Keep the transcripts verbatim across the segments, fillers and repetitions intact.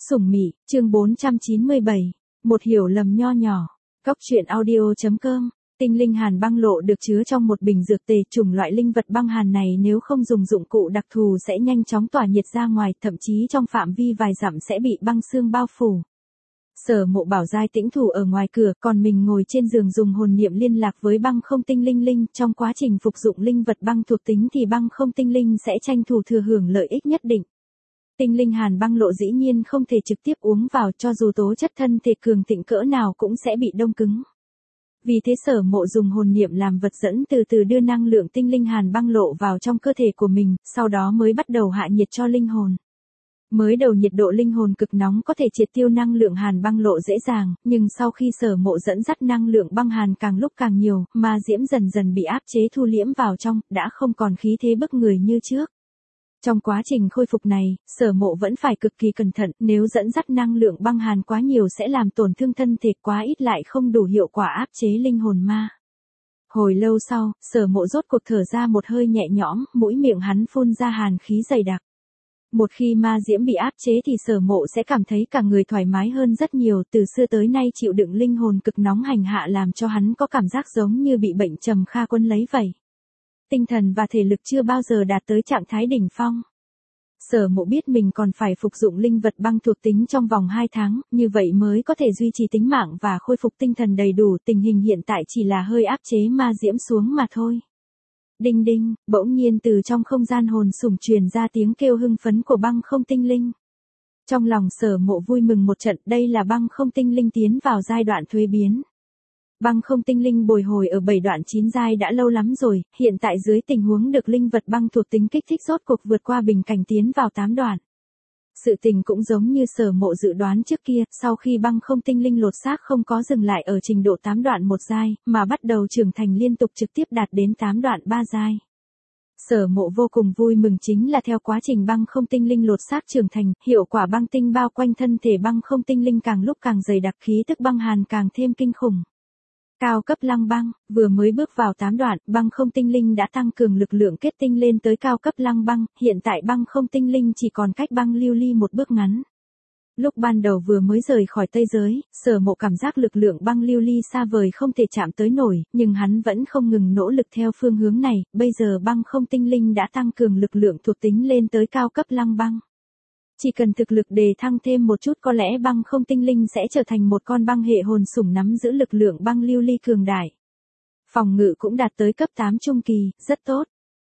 Sủng Mị, chương bốn trăm chín mươi bảy. Một hiểu lầm nho nhỏ. Góc truyện audio.com. Tinh linh hàn băng lộ được chứa trong một bình dược tề. Chủng loại linh vật băng hàn này nếu không dùng dụng cụ đặc thù sẽ nhanh chóng tỏa nhiệt ra ngoài, thậm chí trong phạm vi vài dặm sẽ bị băng xương bao phủ. Sở Mộ bảo Giai Tĩnh thủ ở ngoài cửa, còn mình ngồi trên giường dùng hồn niệm liên lạc với băng không tinh linh linh. Trong quá trình phục dụng linh vật băng thuộc tính thì băng không tinh linh sẽ tranh thủ thừa hưởng lợi ích nhất định. Tinh linh hàn băng lộ dĩ nhiên không thể trực tiếp uống vào, cho dù tố chất thân thể cường thịnh cỡ nào cũng sẽ bị đông cứng. Vì thế Sở Mộ dùng hồn niệm làm vật dẫn từ từ đưa năng lượng tinh linh hàn băng lộ vào trong cơ thể của mình, sau đó mới bắt đầu hạ nhiệt cho linh hồn. Mới đầu nhiệt độ linh hồn cực nóng có thể triệt tiêu năng lượng hàn băng lộ dễ dàng, nhưng sau khi Sở Mộ dẫn dắt năng lượng băng hàn càng lúc càng nhiều, ma diễm dần dần bị áp chế thu liễm vào trong, đã không còn khí thế bức người như trước. Trong quá trình khôi phục này, Sở Mộ vẫn phải cực kỳ cẩn thận, nếu dẫn dắt năng lượng băng hàn quá nhiều sẽ làm tổn thương thân thể, quá ít lại không đủ hiệu quả áp chế linh hồn ma. Hồi lâu sau, Sở Mộ rốt cuộc thở ra một hơi nhẹ nhõm, mũi miệng hắn phun ra hàn khí dày đặc. Một khi ma diễm bị áp chế thì Sở Mộ sẽ cảm thấy cả người thoải mái hơn rất nhiều, từ xưa tới nay chịu đựng linh hồn cực nóng hành hạ làm cho hắn có cảm giác giống như bị bệnh trầm kha quấn lấy vậy. Tinh thần và thể lực chưa bao giờ đạt tới trạng thái đỉnh phong. Sở Mộ biết mình còn phải phục dụng linh vật băng thuộc tính trong vòng hai tháng, như vậy mới có thể duy trì tính mạng và khôi phục tinh thần đầy đủ. Tình hình hiện tại chỉ là hơi áp chế ma diễm xuống mà thôi. Đinh đinh, bỗng nhiên từ trong không gian hồn sủng truyền ra tiếng kêu hưng phấn của băng không tinh linh. Trong lòng Sở Mộ vui mừng một trận, đây là băng không tinh linh tiến vào giai đoạn thuế biến. Băng không tinh linh bồi hồi ở bảy đoạn chín giai đã lâu lắm rồi, hiện tại dưới tình huống được linh vật băng thuộc tính kích thích rốt cuộc vượt qua bình cảnh tiến vào tám đoạn. Sự tình cũng giống như Sở Mộ dự đoán trước kia, sau khi băng không tinh linh lột xác không có dừng lại ở trình độ tám đoạn một giai, mà bắt đầu trưởng thành liên tục trực tiếp đạt đến tám đoạn ba giai. Sở Mộ vô cùng vui mừng chính là theo quá trình băng không tinh linh lột xác trưởng thành, hiệu quả băng tinh bao quanh thân thể băng không tinh linh càng lúc càng dày đặc, khí tức băng hàn càng thêm kinh khủng. Cao cấp lăng băng, vừa mới bước vào tám đoạn, băng không tinh linh đã tăng cường lực lượng kết tinh lên tới cao cấp lăng băng, hiện tại băng không tinh linh chỉ còn cách băng lưu ly một bước ngắn. Lúc ban đầu vừa mới rời khỏi Tây giới, Sở Mộ cảm giác lực lượng băng lưu ly xa vời không thể chạm tới nổi, nhưng hắn vẫn không ngừng nỗ lực theo phương hướng này, bây giờ băng không tinh linh đã tăng cường lực lượng thuộc tính lên tới cao cấp lăng băng. Chỉ cần thực lực đề thăng thêm một chút có lẽ băng không tinh linh sẽ trở thành một con băng hệ hồn sủng nắm giữ lực lượng băng lưu ly cường đại. Phòng ngự cũng đạt tới cấp tám trung kỳ, rất tốt.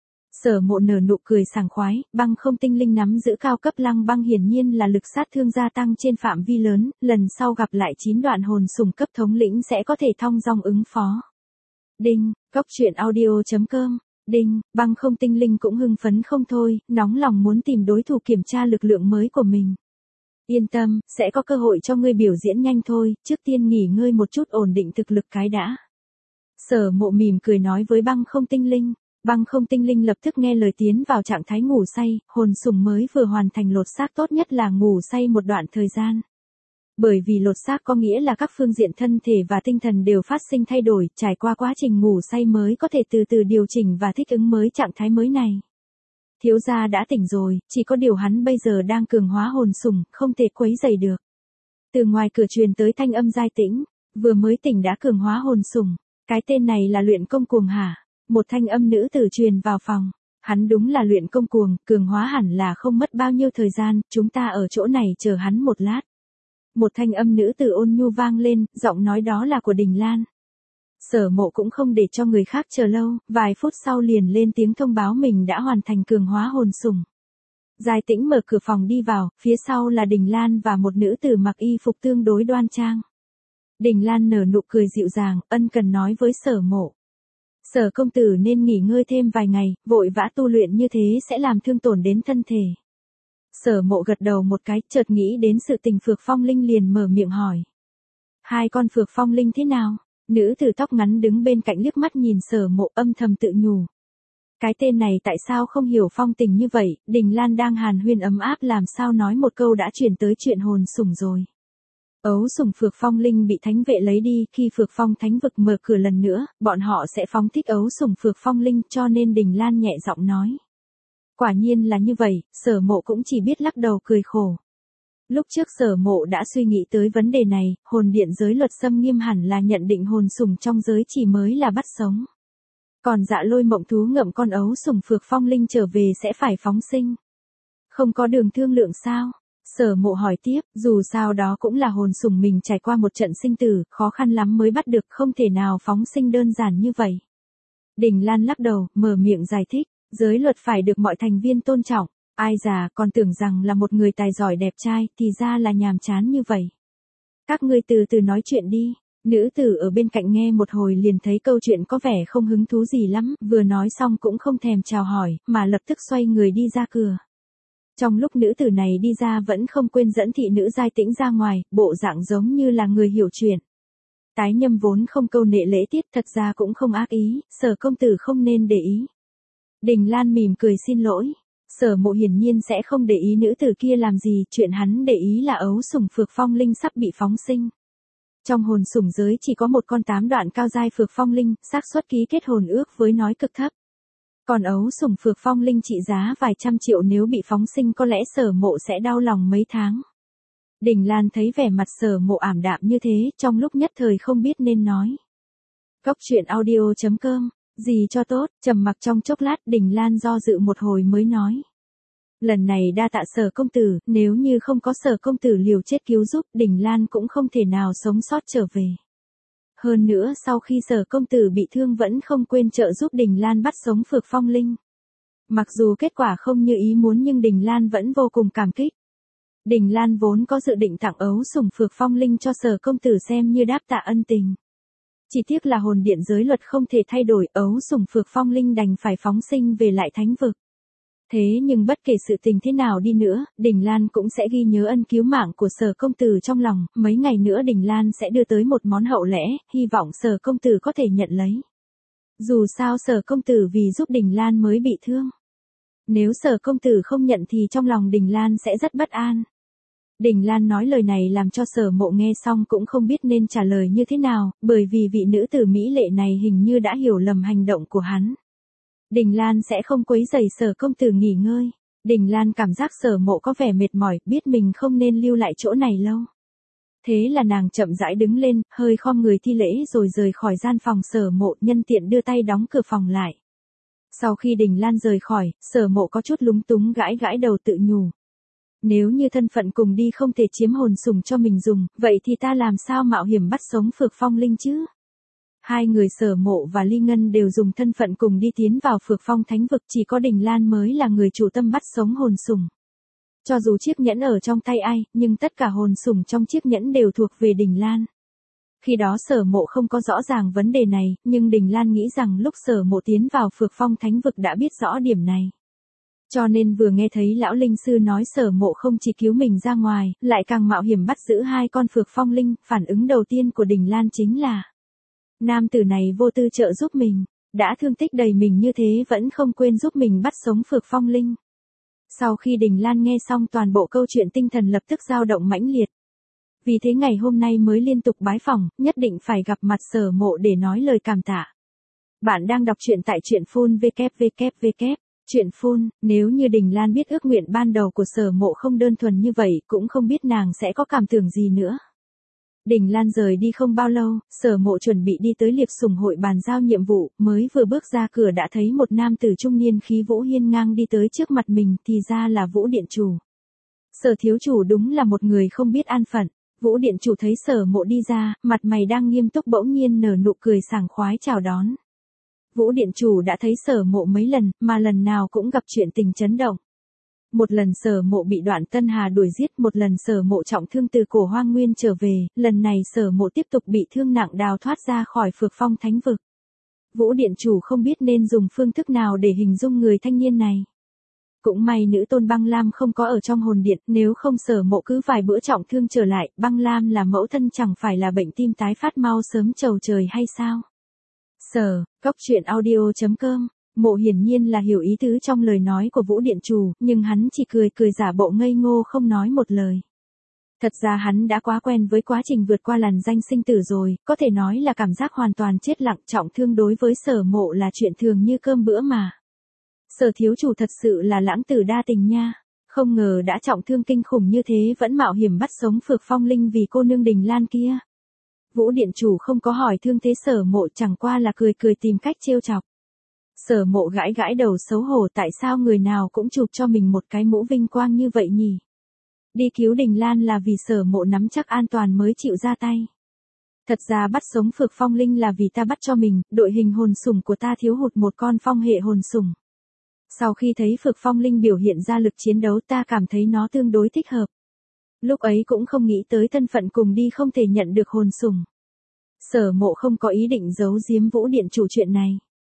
Sở Mộ nở nụ cười sảng khoái, băng không tinh linh nắm giữ cao cấp lăng băng hiển nhiên là lực sát thương gia tăng trên phạm vi lớn, lần sau gặp lại chín đoạn hồn sủng cấp thống lĩnh sẽ có thể thong dong ứng phó. Đinh, góc truyện audio.com. Đinh, băng không tinh linh cũng hưng phấn không thôi, nóng lòng muốn tìm đối thủ kiểm tra lực lượng mới của mình. Yên tâm, sẽ có cơ hội cho ngươi biểu diễn nhanh thôi, trước tiên nghỉ ngơi một chút ổn định thực lực cái đã. Sở Mộ mỉm cười nói với băng không tinh linh. Băng không tinh linh lập tức nghe lời tiến vào trạng thái ngủ say, hồn sủng mới vừa hoàn thành lột xác tốt nhất là ngủ say một đoạn thời gian. Bởi vì lột xác có nghĩa là các phương diện thân thể và tinh thần đều phát sinh thay đổi, trải qua quá trình ngủ say mới có thể từ từ điều chỉnh và thích ứng mới trạng thái mới này. Thiếu gia đã tỉnh rồi, chỉ có điều hắn bây giờ đang cường hóa hồn sủng, không thể quấy rầy được. Từ ngoài cửa truyền tới thanh âm Giai Tĩnh, vừa mới tỉnh đã cường hóa hồn sủng, cái tên này là luyện công cuồng hả? Một thanh âm nữ tử truyền vào phòng. Hắn đúng là luyện công cuồng, cường hóa hẳn là không mất bao nhiêu thời gian, chúng ta ở chỗ này chờ hắn một lát. Một thanh âm nữ tử ôn nhu vang lên, giọng nói đó là của Đình Lan. Sở Mộ cũng không để cho người khác chờ lâu, vài phút sau liền lên tiếng thông báo mình đã hoàn thành cường hóa hồn sủng. Giai Tĩnh mở cửa phòng đi vào, phía sau là Đình Lan và một nữ tử mặc y phục tương đối đoan trang. Đình Lan nở nụ cười dịu dàng, ân cần nói với Sở Mộ. Sở công tử nên nghỉ ngơi thêm vài ngày, vội vã tu luyện như thế sẽ làm thương tổn đến thân thể. Sở Mộ gật đầu một cái, chợt nghĩ đến sự tình Phược Phong Linh liền mở miệng hỏi. Hai con Phược Phong Linh thế nào? Nữ tử tóc ngắn đứng bên cạnh liếc mắt nhìn Sở Mộ âm thầm tự nhủ. Cái tên này tại sao không hiểu phong tình như vậy, Đình Lan đang hàn huyên ấm áp làm sao nói một câu đã truyền tới chuyện hồn sủng rồi. Ấu sủng Phược Phong Linh bị thánh vệ lấy đi, khi Phược Phong thánh vực mở cửa lần nữa, bọn họ sẽ phóng thích ấu sủng Phược Phong Linh, cho nên Đình Lan nhẹ giọng nói. Quả nhiên là như vậy, Sở Mộ cũng chỉ biết lắc đầu cười khổ. Lúc trước Sở Mộ đã suy nghĩ tới vấn đề này, hồn điện giới luật xâm nghiêm hẳn là nhận định hồn sủng trong giới chỉ mới là bắt sống. Còn Dạ Lôi mộng thú ngậm con ấu sủng Phược Phong Linh trở về sẽ phải phóng sinh. Không có đường thương lượng sao? Sở Mộ hỏi tiếp, dù sao đó cũng là hồn sủng mình trải qua một trận sinh tử, khó khăn lắm mới bắt được, không thể nào phóng sinh đơn giản như vậy. Đình Lan lắc đầu, mở miệng giải thích, giới luật phải được mọi thành viên tôn trọng. Ai già còn tưởng rằng là một người tài giỏi đẹp trai, thì ra là nhàm chán như vậy. Các ngươi từ từ nói chuyện đi. Nữ tử ở bên cạnh nghe một hồi liền thấy câu chuyện có vẻ không hứng thú gì lắm, vừa nói xong cũng không thèm chào hỏi, mà lập tức xoay người đi ra cửa. Trong lúc nữ tử này đi ra vẫn không quên dẫn thị nữ Giai Tĩnh ra ngoài, bộ dạng giống như là người hiểu chuyện. Tái Nhâm vốn không câu nệ lễ tiết, thật ra cũng không ác ý, Sở công tử không nên để ý. Đình Lan mỉm cười xin lỗi. Sở Mộ hiển nhiên sẽ không để ý nữ tử kia làm gì, chuyện hắn để ý là ấu sủng Phược Phong Linh sắp bị phóng sinh. Trong hồn sủng giới chỉ có một con tám đoạn cao giai Phược Phong Linh, xác suất ký kết hồn ước với nói cực thấp. Còn ấu sủng Phược Phong Linh trị giá vài trăm triệu, nếu bị phóng sinh có lẽ Sở Mộ sẽ đau lòng mấy tháng. Đình Lan thấy vẻ mặt Sở Mộ ảm đạm như thế, trong lúc nhất thời không biết nên nói. Cốc truyện audio chấm com, gì cho tốt, trầm mặc trong chốc lát, Đình Lan do dự một hồi mới nói. Lần này đa tạ Sở công tử, nếu như không có Sở công tử liều chết cứu giúp, Đình Lan cũng không thể nào sống sót trở về. Hơn nữa sau khi Sở công tử bị thương vẫn không quên trợ giúp Đình Lan bắt sống Phược Phong Linh. Mặc dù kết quả không như ý muốn nhưng Đình Lan vẫn vô cùng cảm kích. Đình Lan vốn có dự định tặng ấu sủng Phược Phong Linh cho Sở công tử xem như đáp tạ ân tình. Chỉ tiếc là hồn điện giới luật không thể thay đổi, ấu sủng Phược Phong Linh đành phải phóng sinh về lại thánh vực. Thế nhưng bất kể sự tình thế nào đi nữa, Đình Lan cũng sẽ ghi nhớ ân cứu mạng của Sở công tử trong lòng, mấy ngày nữa Đình Lan sẽ đưa tới một món hậu lễ, hy vọng Sở công tử có thể nhận lấy. Dù sao Sở công tử vì giúp Đình Lan mới bị thương. Nếu Sở công tử không nhận thì trong lòng Đình Lan sẽ rất bất an. Đình Lan nói lời này làm cho Sở Mộ nghe xong cũng không biết nên trả lời như thế nào, bởi vì vị nữ tử mỹ lệ này hình như đã hiểu lầm hành động của hắn. Đình Lan sẽ không quấy rầy Sở công tử nghỉ ngơi. Đình Lan cảm giác Sở Mộ có vẻ mệt mỏi, biết mình không nên lưu lại chỗ này lâu. Thế là nàng chậm rãi đứng lên, hơi khom người thi lễ rồi rời khỏi gian phòng Sở Mộ, nhân tiện đưa tay đóng cửa phòng lại. Sau khi Đình Lan rời khỏi, Sở Mộ có chút lúng túng gãi gãi đầu tự nhủ. Nếu như thân phận cùng đi không thể chiếm hồn sủng cho mình dùng, vậy thì ta làm sao mạo hiểm bắt sống Phược Phong Linh chứ? Hai người Sở Mộ và Ly Ngân đều dùng thân phận cùng đi tiến vào Phược Phong Thánh vực, chỉ có Đình Lan mới là người chủ tâm bắt sống hồn sủng. Cho dù chiếc nhẫn ở trong tay ai, nhưng tất cả hồn sủng trong chiếc nhẫn đều thuộc về Đình Lan. Khi đó Sở Mộ không có rõ ràng vấn đề này, nhưng Đình Lan nghĩ rằng lúc Sở Mộ tiến vào Phược Phong Thánh vực đã biết rõ điểm này. Cho nên vừa nghe thấy lão linh sư nói Sở Mộ không chỉ cứu mình ra ngoài, lại càng mạo hiểm bắt giữ hai con Phược Phong Linh, phản ứng đầu tiên của Đình Lan chính là nam tử này vô tư trợ giúp mình, đã thương tích đầy mình như thế vẫn không quên giúp mình bắt sống Phược Phong Linh. Sau khi Đình Lan nghe xong toàn bộ câu chuyện, tinh thần lập tức dao động mãnh liệt. Vì thế ngày hôm nay mới liên tục bái phỏng, nhất định phải gặp mặt Sở Mộ để nói lời cảm tạ. Bạn đang đọc truyện tại truyện phun vê vê vê. Truyện phun, nếu như Đình Lan biết ước nguyện ban đầu của Sở Mộ không đơn thuần như vậy, cũng không biết nàng sẽ có cảm tưởng gì nữa. Đình Lan rời đi không bao lâu, Sở Mộ chuẩn bị đi tới Liệp Sủng hội bàn giao nhiệm vụ, mới vừa bước ra cửa đã thấy một nam tử trung niên khí vũ hiên ngang đi tới trước mặt mình, thì ra là Vũ điện chủ. Sở thiếu chủ đúng là một người không biết an phận. Vũ điện chủ thấy Sở Mộ đi ra, mặt mày đang nghiêm túc bỗng nhiên nở nụ cười sảng khoái chào đón. Vũ điện chủ đã thấy Sở Mộ mấy lần, mà lần nào cũng gặp chuyện tình chấn động. Một lần Sở Mộ bị Đoạn Tân Hà đuổi giết, một lần Sở Mộ trọng thương từ Cổ Hoang Nguyên trở về, lần này Sở Mộ tiếp tục bị thương nặng đào thoát ra khỏi Phược Phong Thánh vực. Vũ điện chủ không biết nên dùng phương thức nào để hình dung người thanh niên này. Cũng may nữ tôn Băng Lam không có ở trong hồn điện, nếu không Sở Mộ cứ vài bữa trọng thương trở lại, Băng Lam là mẫu thân chẳng phải là bệnh tim tái phát mau sớm chầu trời hay sao? Sở, cốc truyện audio chấm com. Mộ hiển nhiên là hiểu ý tứ trong lời nói của Vũ điện chủ, nhưng hắn chỉ cười cười giả bộ ngây ngô không nói một lời. Thật ra hắn đã quá quen với quá trình vượt qua làn danh sinh tử rồi, có thể nói là cảm giác hoàn toàn chết lặng, trọng thương đối với Sở Mộ là chuyện thường như cơm bữa mà. Sở thiếu chủ thật sự là lãng tử đa tình nha. Không ngờ đã trọng thương kinh khủng như thế vẫn mạo hiểm bắt sống Phược Phong Linh vì cô nương Đình Lan kia. Vũ điện chủ không có hỏi thương thế Sở Mộ, chẳng qua là cười cười tìm cách trêu chọc. Sở Mộ gãi gãi đầu xấu hổ, tại sao người nào cũng chụp cho mình một cái mũ vinh quang như vậy nhỉ? Đi cứu Đình Lan là vì Sở Mộ nắm chắc an toàn mới chịu ra tay. Thật ra bắt sống Phược Phong Linh là vì ta bắt cho mình, đội hình hồn sủng của ta thiếu hụt một con phong hệ hồn sủng. Sau khi thấy Phược Phong Linh biểu hiện ra lực chiến đấu, ta cảm thấy nó tương đối thích hợp. Lúc ấy cũng không nghĩ tới thân phận cùng đi không thể nhận được hồn sủng. Sở Mộ không có ý định giấu giếm Vũ điện chủ chuyện này.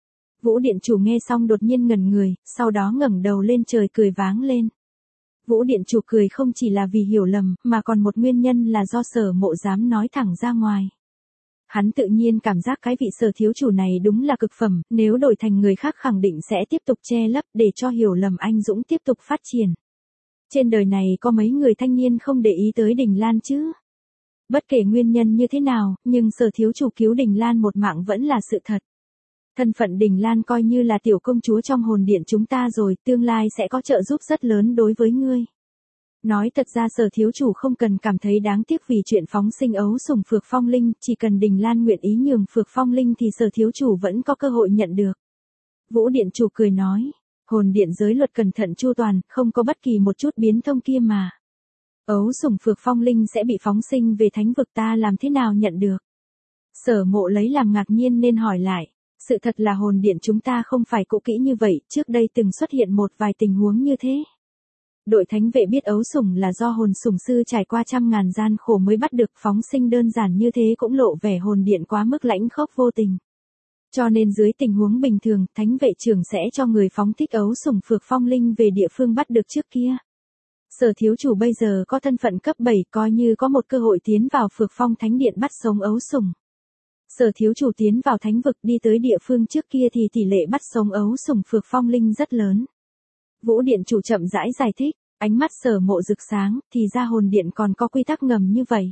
Vũ điện chủ nghe xong đột nhiên ngẩn người, sau đó ngẩng đầu lên trời cười váng lên. Vũ điện chủ cười không chỉ là vì hiểu lầm, mà còn một nguyên nhân là do Sở Mộ dám nói thẳng ra ngoài. Hắn tự nhiên cảm giác cái vị Sở thiếu chủ này đúng là cực phẩm, nếu đổi thành người khác khẳng định sẽ tiếp tục che lấp để cho hiểu lầm anh dũng tiếp tục phát triển. Trên đời này có mấy người thanh niên không để ý tới Đình Lan chứ? Bất kể nguyên nhân như thế nào, nhưng Sở thiếu chủ cứu Đình Lan một mạng vẫn là sự thật. Thân phận Đình Lan coi như là tiểu công chúa trong hồn điện chúng ta rồi, tương lai sẽ có trợ giúp rất lớn đối với ngươi. Nói thật ra Sở thiếu chủ không cần cảm thấy đáng tiếc vì chuyện phóng sinh ấu sủng Phược Phong Linh, chỉ cần Đình Lan nguyện ý nhường Phược Phong Linh thì Sở thiếu chủ vẫn có cơ hội nhận được. Vũ điện chủ cười nói, hồn điện giới luật cẩn thận chu toàn, không có bất kỳ một chút biến thông kia mà. Ấu sủng Phược Phong Linh sẽ bị phóng sinh về thánh vực, ta làm thế nào nhận được? Sở Mộ lấy làm ngạc nhiên nên hỏi lại. Sự thật là hồn điện chúng ta không phải cũ kỹ như vậy, trước đây từng xuất hiện một vài tình huống như thế. Đội thánh vệ biết ấu sủng là do hồn sủng sư trải qua trăm ngàn gian khổ mới bắt được, phóng sinh đơn giản như thế cũng lộ vẻ hồn điện quá mức lãnh khốc vô tình. Cho nên dưới tình huống bình thường, thánh vệ trưởng sẽ cho người phóng thích ấu sủng Phược Phong Linh về địa phương bắt được trước kia. Sở thiếu chủ bây giờ có thân phận cấp bảy, coi như có một cơ hội tiến vào Phược Phong Thánh Điện bắt sống ấu sủng. Sở thiếu chủ tiến vào thánh vực đi tới địa phương trước kia thì tỷ lệ bắt sống ấu sủng Phược Phong Linh rất lớn. Vũ điện chủ chậm rãi giải thích, ánh mắt Sở Mộ rực sáng, thì ra hồn điện còn có quy tắc ngầm như vậy.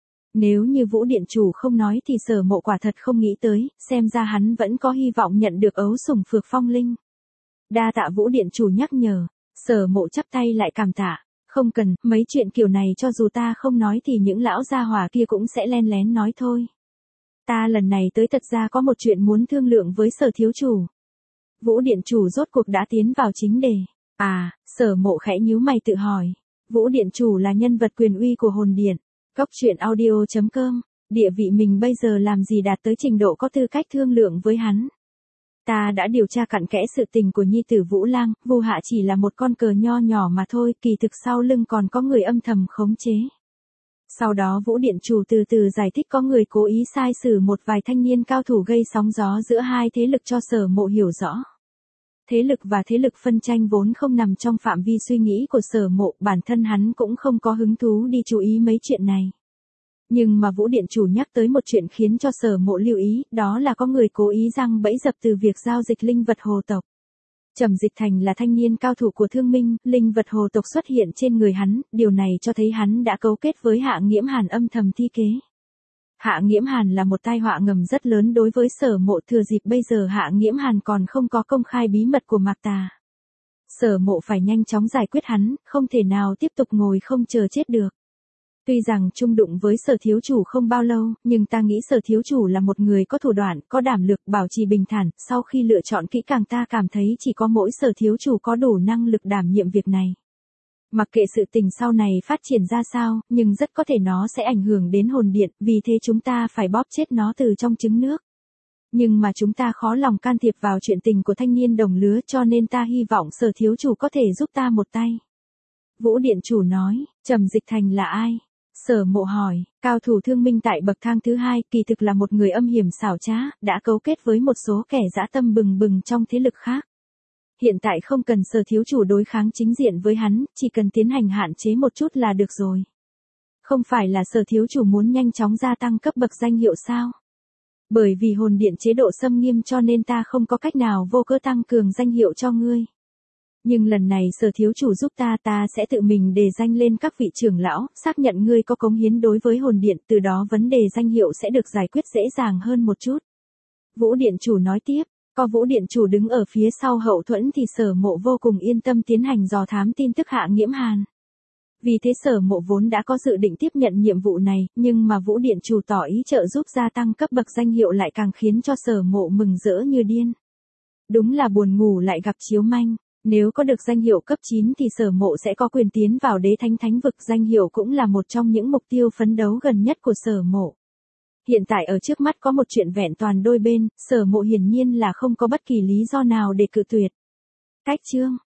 Nếu như Vũ điện chủ không nói thì Sở Mộ quả thật không nghĩ tới, xem ra hắn vẫn có hy vọng nhận được ấu sủng Phược Phong Linh. Đa tạ Vũ điện chủ nhắc nhở, Sở Mộ chắp tay lại cảm tạ, không cần, mấy chuyện kiểu này cho dù ta không nói thì những lão gia hỏa kia cũng sẽ len lén nói thôi. Ta lần này tới thật ra có một chuyện muốn thương lượng với Sở thiếu chủ. Vũ điện chủ rốt cuộc đã tiến vào chính đề. À, Sở Mộ khẽ nhíu mày tự hỏi. Vũ điện chủ là nhân vật quyền uy của hồn điện. Cốc truyện audio chấm com, địa vị mình bây giờ làm gì đạt tới trình độ có tư cách thương lượng với hắn. Ta đã điều tra cặn kẽ sự tình của nhi tử Vũ Lang, Vu Hạ chỉ là một con cờ nho nhỏ mà thôi, kỳ thực sau lưng còn có người âm thầm khống chế. Sau đó Vũ điện chủ từ từ giải thích có người cố ý sai xử một vài thanh niên cao thủ gây sóng gió giữa hai thế lực cho Sở Mộ hiểu rõ. Thế lực và thế lực phân tranh vốn không nằm trong phạm vi suy nghĩ của Sở Mộ, bản thân hắn cũng không có hứng thú đi chú ý mấy chuyện này. Nhưng mà Vũ điện chủ nhắc tới một chuyện khiến cho Sở Mộ lưu ý, đó là có người cố ý giăng bẫy dập từ việc giao dịch linh vật hồ tộc. Trầm Dịch Thành là thanh niên cao thủ của Thương Minh, linh vật hồ tộc xuất hiện trên người hắn, điều này cho thấy hắn đã cấu kết với Hạ Nghiễm Hàn âm thầm thi kế. Hạ Nghiễm Hàn là một tai họa ngầm rất lớn đối với Sở Mộ, thừa dịp bây giờ Hạ Nghiễm Hàn còn không có công khai bí mật của Mạc Tà. Sở Mộ phải nhanh chóng giải quyết hắn, không thể nào tiếp tục ngồi không chờ chết được. Tuy rằng chung đụng với Sở thiếu chủ không bao lâu, nhưng ta nghĩ Sở thiếu chủ là một người có thủ đoạn, có đảm lực, bảo trì bình thản, sau khi lựa chọn kỹ càng ta cảm thấy chỉ có mỗi Sở thiếu chủ có đủ năng lực đảm nhiệm việc này. Mặc kệ sự tình sau này phát triển ra sao, nhưng rất có thể nó sẽ ảnh hưởng đến hồn điện, vì thế chúng ta phải bóp chết nó từ trong trứng nước. Nhưng mà chúng ta khó lòng can thiệp vào chuyện tình của thanh niên đồng lứa, cho nên ta hy vọng Sở thiếu chủ có thể giúp ta một tay. Vũ điện chủ nói, Trầm Dịch Thành là ai? Sở Mộ hỏi, cao thủ Thương Minh tại bậc thang thứ hai, kỳ thực là một người âm hiểm xảo trá, đã cấu kết với một số kẻ dã tâm bừng bừng trong thế lực khác. Hiện tại không cần Sở thiếu chủ đối kháng chính diện với hắn, chỉ cần tiến hành hạn chế một chút là được rồi. Không phải là Sở thiếu chủ muốn nhanh chóng gia tăng cấp bậc danh hiệu sao? Bởi vì hồn điện chế độ xâm nghiêm cho nên ta không có cách nào vô cớ tăng cường danh hiệu cho ngươi. Nhưng lần này Sở thiếu chủ giúp ta, ta sẽ tự mình đề danh lên các vị trưởng lão, xác nhận ngươi có cống hiến đối với hồn điện, từ đó vấn đề danh hiệu sẽ được giải quyết dễ dàng hơn một chút. Vũ điện chủ nói tiếp, Có Vũ Điện Chủ đứng ở phía sau hậu thuẫn thì Sở Mộ vô cùng yên tâm tiến hành dò thám tin tức Hạ Nghiễm Hàn. Vì thế Sở Mộ vốn đã có dự định tiếp nhận nhiệm vụ này, nhưng mà Vũ Điện Chủ tỏ ý trợ giúp gia tăng cấp bậc danh hiệu lại càng khiến cho Sở Mộ mừng rỡ như điên. Đúng là buồn ngủ lại gặp chiếu manh, nếu có được danh hiệu cấp chín thì Sở Mộ sẽ có quyền tiến vào Đế Thánh Thánh vực, danh hiệu cũng là một trong những mục tiêu phấn đấu gần nhất của Sở Mộ. Hiện tại ở trước mắt có một chuyện vẹn toàn đôi bên, Sở Mộ hiển nhiên là không có bất kỳ lý do nào để cự tuyệt. Cách chương